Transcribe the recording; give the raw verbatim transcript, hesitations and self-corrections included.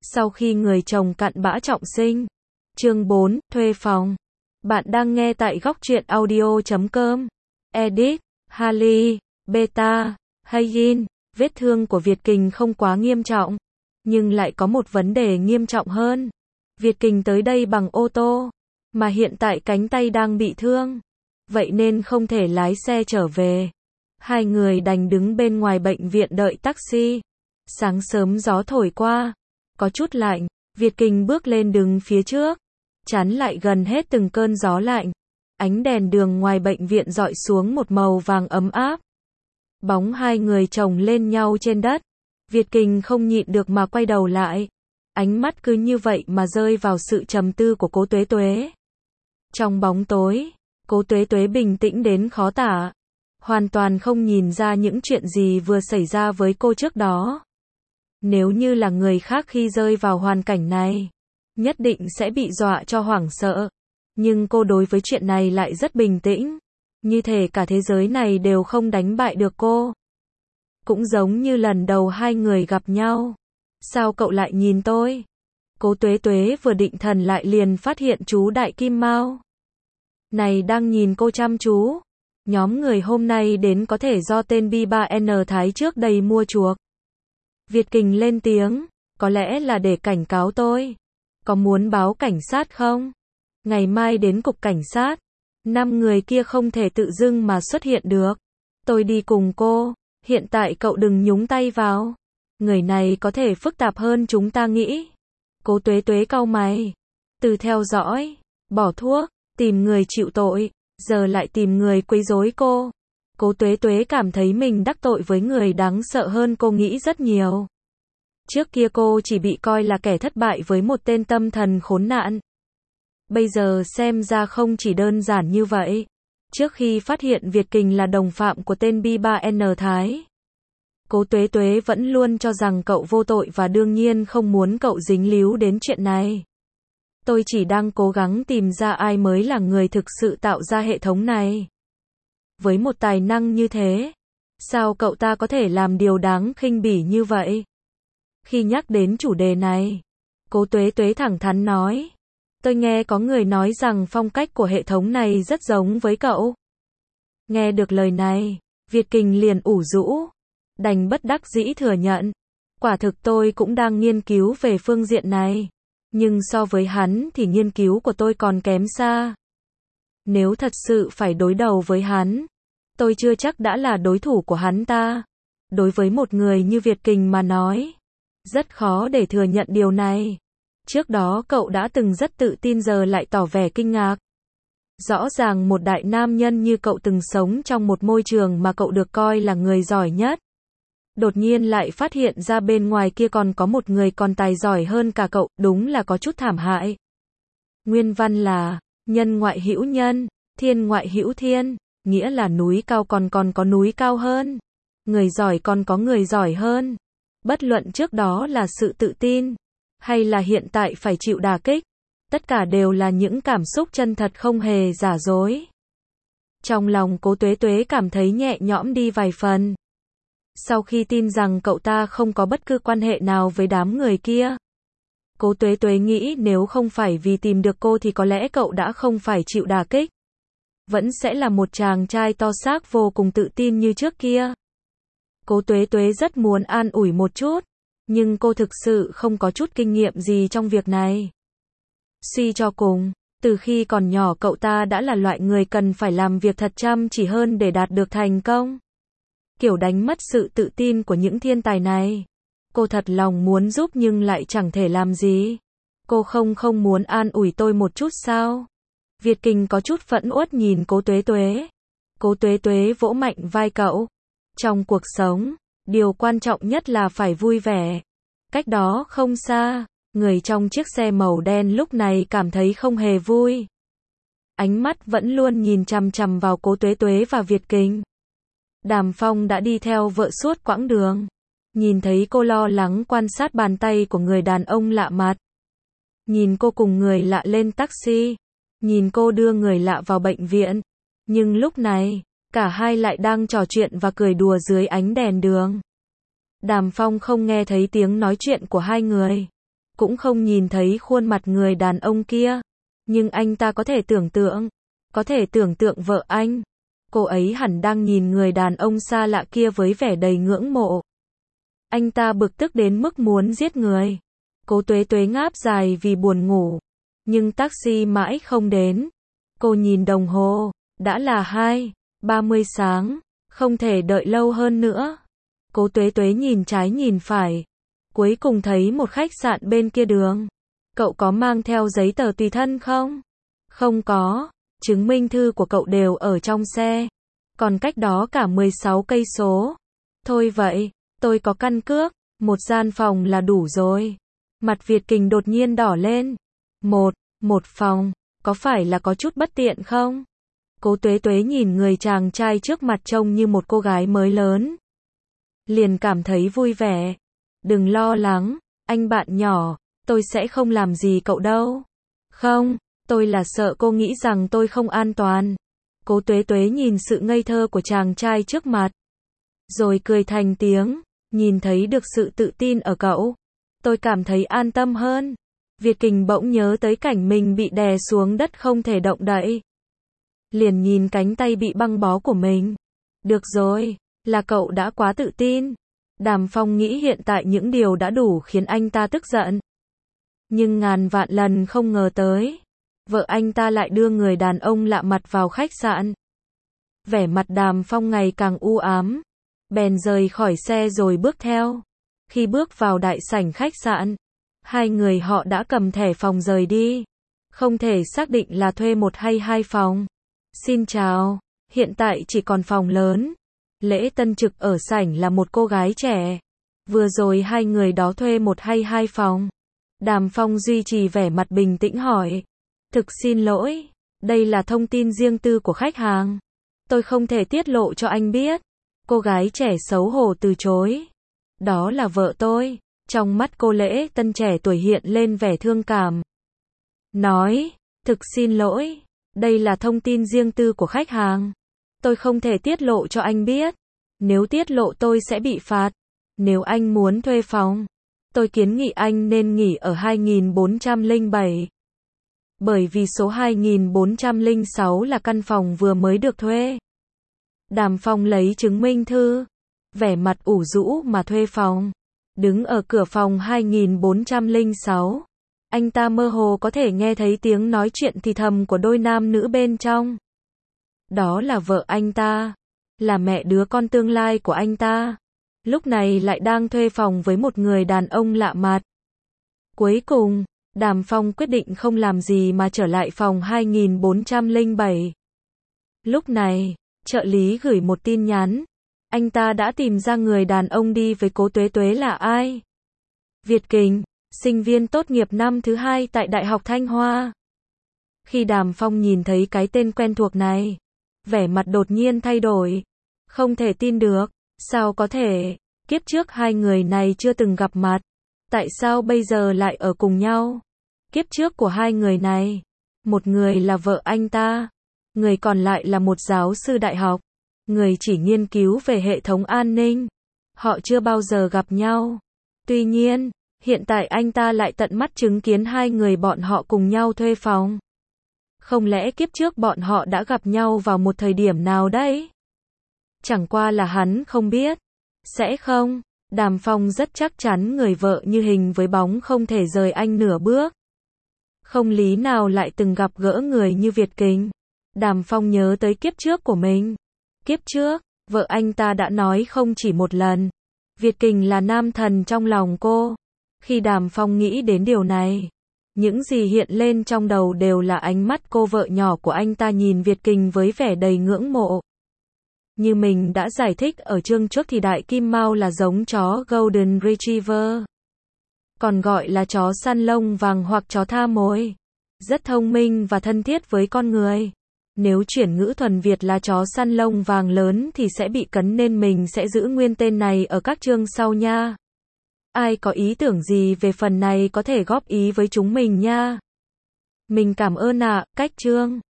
Sau khi người chồng cặn bã trọng sinh. Chương bốn, thuê phòng. Bạn đang nghe tại góc truyện audio chấm com. Edit, Harley, Beta, Hayin. Vết thương của Việt Kình không quá nghiêm trọng, nhưng lại có một vấn đề nghiêm trọng hơn. Việt Kình tới đây bằng ô tô, mà hiện tại cánh tay đang bị thương, vậy nên không thể lái xe trở về. Hai người đành đứng bên ngoài bệnh viện đợi taxi. Sáng sớm gió thổi qua, có chút lạnh. Việt Kình bước lên đường phía trước, chắn lại gần hết từng cơn gió lạnh. Ánh đèn đường ngoài bệnh viện rọi xuống một màu vàng ấm áp. Bóng hai người chồng lên nhau trên đất. Việt Kình không nhịn được mà quay đầu lại. Ánh mắt cứ như vậy mà rơi vào sự trầm tư của Cố Tuế Tuế. Trong bóng tối, Cố Tuế Tuế bình tĩnh đến khó tả. Hoàn toàn không nhìn ra những chuyện gì vừa xảy ra với cô trước đó. Nếu như là người khác khi rơi vào hoàn cảnh này, nhất định sẽ bị dọa cho hoảng sợ. Nhưng cô đối với chuyện này lại rất bình tĩnh. Như thể cả thế giới này đều không đánh bại được cô. Cũng giống như lần đầu hai người gặp nhau. Sao cậu lại nhìn tôi? Cố Tuế Tuế vừa định thần lại liền phát hiện chú Đại Kim Mao này đang nhìn cô chăm chú. Nhóm người hôm nay đến có thể do tên B ba N Thái trước đây mua chuộc. Việt Kình lên tiếng, có lẽ là để cảnh cáo tôi. Có muốn báo cảnh sát không? Ngày mai đến cục cảnh sát. Năm người kia không thể tự dưng mà xuất hiện được. Tôi đi cùng cô. Hiện tại cậu đừng nhúng tay vào. Người này có thể phức tạp hơn chúng ta nghĩ. Cố Tuế Tuế cau mày. Từ theo dõi, bỏ thuốc, tìm người chịu tội, giờ lại tìm người quấy rối cô. Cố Tuế Tuế cảm thấy mình đắc tội với người đáng sợ hơn cô nghĩ rất nhiều. Trước kia cô chỉ bị coi là kẻ thất bại với một tên tâm thần khốn nạn. Bây giờ xem ra không chỉ đơn giản như vậy. Trước khi phát hiện Việt Kình là đồng phạm của tên B ba N Thái, Cố Tuế Tuế vẫn luôn cho rằng cậu vô tội và đương nhiên không muốn cậu dính líu đến chuyện này. Tôi chỉ đang cố gắng tìm ra ai mới là người thực sự tạo ra hệ thống này. Với một tài năng như thế, sao cậu ta có thể làm điều đáng khinh bỉ như vậy? Khi nhắc đến chủ đề này, Cố Tuế Tuế thẳng thắn nói. Tôi nghe có người nói rằng phong cách của hệ thống này rất giống với cậu. Nghe được lời này, Việt Kình liền ủ rũ. Đành bất đắc dĩ thừa nhận. Quả thực tôi cũng đang nghiên cứu về phương diện này. Nhưng so với hắn thì nghiên cứu của tôi còn kém xa. Nếu thật sự phải đối đầu với hắn, tôi chưa chắc đã là đối thủ của hắn ta. Đối với một người như Việt Kình mà nói, rất khó để thừa nhận điều này. Trước đó cậu đã từng rất tự tin giờ lại tỏ vẻ kinh ngạc. Rõ ràng một đại nam nhân như cậu từng sống trong một môi trường mà cậu được coi là người giỏi nhất. Đột nhiên lại phát hiện ra bên ngoài kia còn có một người còn tài giỏi hơn cả cậu, đúng là có chút thảm hại. Nguyên văn là, nhân ngoại hữu nhân, thiên ngoại hữu thiên, nghĩa là núi cao còn còn có núi cao hơn. Người giỏi còn có người giỏi hơn. Bất luận trước đó là sự tự tin, hay là hiện tại phải chịu đả kích, tất cả đều là những cảm xúc chân thật không hề giả dối. Trong lòng Cố Tuế Tuế cảm thấy nhẹ nhõm đi vài phần. Sau khi tin rằng cậu ta không có bất cứ quan hệ nào với đám người kia, Cố Tuế Tuế nghĩ nếu không phải vì tìm được cô thì có lẽ cậu đã không phải chịu đả kích. Vẫn sẽ là một chàng trai to xác vô cùng tự tin như trước kia. Cố Tuế Tuế rất muốn an ủi một chút, nhưng cô thực sự không có chút kinh nghiệm gì trong việc này. Suy cho cùng, từ khi còn nhỏ cậu ta đã là loại người cần phải làm việc thật chăm chỉ hơn để đạt được thành công. Kiểu đánh mất sự tự tin của những thiên tài này. Cô thật lòng muốn giúp nhưng lại chẳng thể làm gì. Cô không không muốn an ủi tôi một chút sao? Việt Kình có chút phẫn uất nhìn Cố Tuế Tuế. Cố Tuế Tuế vỗ mạnh vai cậu. Trong cuộc sống, điều quan trọng nhất là phải vui vẻ. Cách đó không xa, người trong chiếc xe màu đen lúc này cảm thấy không hề vui. Ánh mắt vẫn luôn nhìn chằm chằm vào Cố Tuế Tuế và Việt Kình. Đàm Phong đã đi theo vợ suốt quãng đường. Nhìn thấy cô lo lắng quan sát bàn tay của người đàn ông lạ mặt. Nhìn cô cùng người lạ lên taxi. Nhìn cô đưa người lạ vào bệnh viện. Nhưng lúc này, cả hai lại đang trò chuyện và cười đùa dưới ánh đèn đường. Đàm Phong không nghe thấy tiếng nói chuyện của hai người. cũng không nhìn thấy khuôn mặt người đàn ông kia. Nhưng anh ta có thể tưởng tượng, có thể tưởng tượng vợ anh. Cô ấy hẳn đang nhìn người đàn ông xa lạ kia với vẻ đầy ngưỡng mộ. Anh ta bực tức đến mức muốn giết người. Cố Tuế Tuế ngáp dài vì buồn ngủ. Nhưng taxi mãi không đến. Cô nhìn đồng hồ, đã là hai ba mươi sáng, không thể đợi lâu hơn nữa. Cố Tuế Tuế nhìn trái nhìn phải, cuối cùng thấy một khách sạn bên kia đường. Cậu có mang theo giấy tờ tùy thân không? Không có, chứng minh thư của cậu đều ở trong xe. Còn cách đó cả mười sáu cây số. Thôi vậy, tôi có căn cước, một gian phòng là đủ rồi. Mặt Việt Kình đột nhiên đỏ lên. Một, một phòng, có phải là có chút bất tiện không? Cố Tuế Tuế nhìn người chàng trai trước mặt trông như một cô gái mới lớn. Liền cảm thấy vui vẻ. Đừng lo lắng, anh bạn nhỏ, tôi sẽ không làm gì cậu đâu. Không, tôi là sợ cô nghĩ rằng tôi không an toàn. Cố Tuế Tuế nhìn sự ngây thơ của chàng trai trước mặt. Rồi cười thành tiếng, nhìn thấy được sự tự tin ở cậu. Tôi cảm thấy an tâm hơn. Việt Kình bỗng nhớ tới cảnh mình bị đè xuống đất không thể động đậy. Liền nhìn cánh tay bị băng bó của mình. Được rồi, là cậu đã quá tự tin. Đàm Phong nghĩ hiện tại những điều đã đủ khiến anh ta tức giận. Nhưng ngàn vạn lần không ngờ tới. Vợ anh ta lại đưa người đàn ông lạ mặt vào khách sạn. Vẻ mặt Đàm Phong ngày càng u ám. Bèn rời khỏi xe rồi bước theo. Khi bước vào đại sảnh khách sạn, hai người họ đã cầm thẻ phòng rời đi. Không thể xác định là thuê một hay hai phòng. Xin chào, hiện tại chỉ còn phòng lớn. Lễ tân trực ở sảnh là một cô gái trẻ. Vừa rồi hai người đó thuê một hay hai phòng. Đàm Phong duy trì vẻ mặt bình tĩnh hỏi. Thực xin lỗi, đây là thông tin riêng tư của khách hàng. Tôi không thể tiết lộ cho anh biết. Cô gái trẻ xấu hổ từ chối. Đó là vợ tôi. Trong mắt cô lễ tân trẻ tuổi hiện lên vẻ thương cảm. Nói, thực xin lỗi, đây là thông tin riêng tư của khách hàng. Tôi không thể tiết lộ cho anh biết. Nếu tiết lộ tôi sẽ bị phạt. Nếu anh muốn thuê phòng, tôi kiến nghị anh nên nghỉ ở hai nghìn bốn trăm lẻ bảy. Bởi vì số hai nghìn bốn trăm lẻ sáu là căn phòng vừa mới được thuê. Đàm Phong lấy chứng minh thư, vẻ mặt ủ rũ mà thuê phòng. Đứng ở cửa phòng hai nghìn bốn trăm lẻ sáu, anh ta mơ hồ có thể nghe thấy tiếng nói chuyện thì thầm của đôi nam nữ bên trong. Đó là vợ anh ta, là mẹ đứa con tương lai của anh ta. Lúc này lại đang thuê phòng với một người đàn ông lạ mặt. Cuối cùng, Đàm Phong quyết định không làm gì mà trở lại phòng hai nghìn bốn trăm lẻ bảy. Lúc này, trợ lý gửi một tin nhắn. Anh ta đã tìm ra người đàn ông đi với Cố Tuế Tuế là ai. Việt Kình, sinh viên tốt nghiệp năm thứ hai tại Đại học Thanh Hoa. Khi Đàm Phong nhìn thấy cái tên quen thuộc này, vẻ mặt đột nhiên thay đổi. Không thể tin được, sao có thể, kiếp trước hai người này chưa từng gặp mặt. Tại sao bây giờ lại ở cùng nhau? Kiếp trước của hai người này, một người là vợ anh ta, người còn lại là một giáo sư đại học, người chỉ nghiên cứu về hệ thống an ninh. Họ chưa bao giờ gặp nhau. Tuy nhiên, hiện tại anh ta lại tận mắt chứng kiến hai người bọn họ cùng nhau thuê phòng. Không lẽ kiếp trước bọn họ đã gặp nhau vào một thời điểm nào đấy? Chẳng qua là hắn không biết. Sẽ không, Đàm Phong rất chắc chắn người vợ như hình với bóng không thể rời anh nửa bước. Không lý nào lại từng gặp gỡ người như Việt Kình. Đàm Phong nhớ tới kiếp trước của mình. Kiếp trước, vợ anh ta đã nói không chỉ một lần. Việt Kình là nam thần trong lòng cô. Khi Đàm Phong nghĩ đến điều này, những gì hiện lên trong đầu đều là ánh mắt cô vợ nhỏ của anh ta nhìn Việt Kình với vẻ đầy ngưỡng mộ. Như mình đã giải thích ở chương trước thì Đại Kim Mao là giống chó Golden Retriever. Còn gọi là chó săn lông vàng hoặc chó tha mồi. Rất thông minh và thân thiết với con người. Nếu chuyển ngữ thuần Việt là chó săn lông vàng lớn thì sẽ bị cấn nên mình sẽ giữ nguyên tên này ở các chương sau nha. Ai có ý tưởng gì về phần này có thể góp ý với chúng mình nha. Mình cảm ơn ạ, cách chương.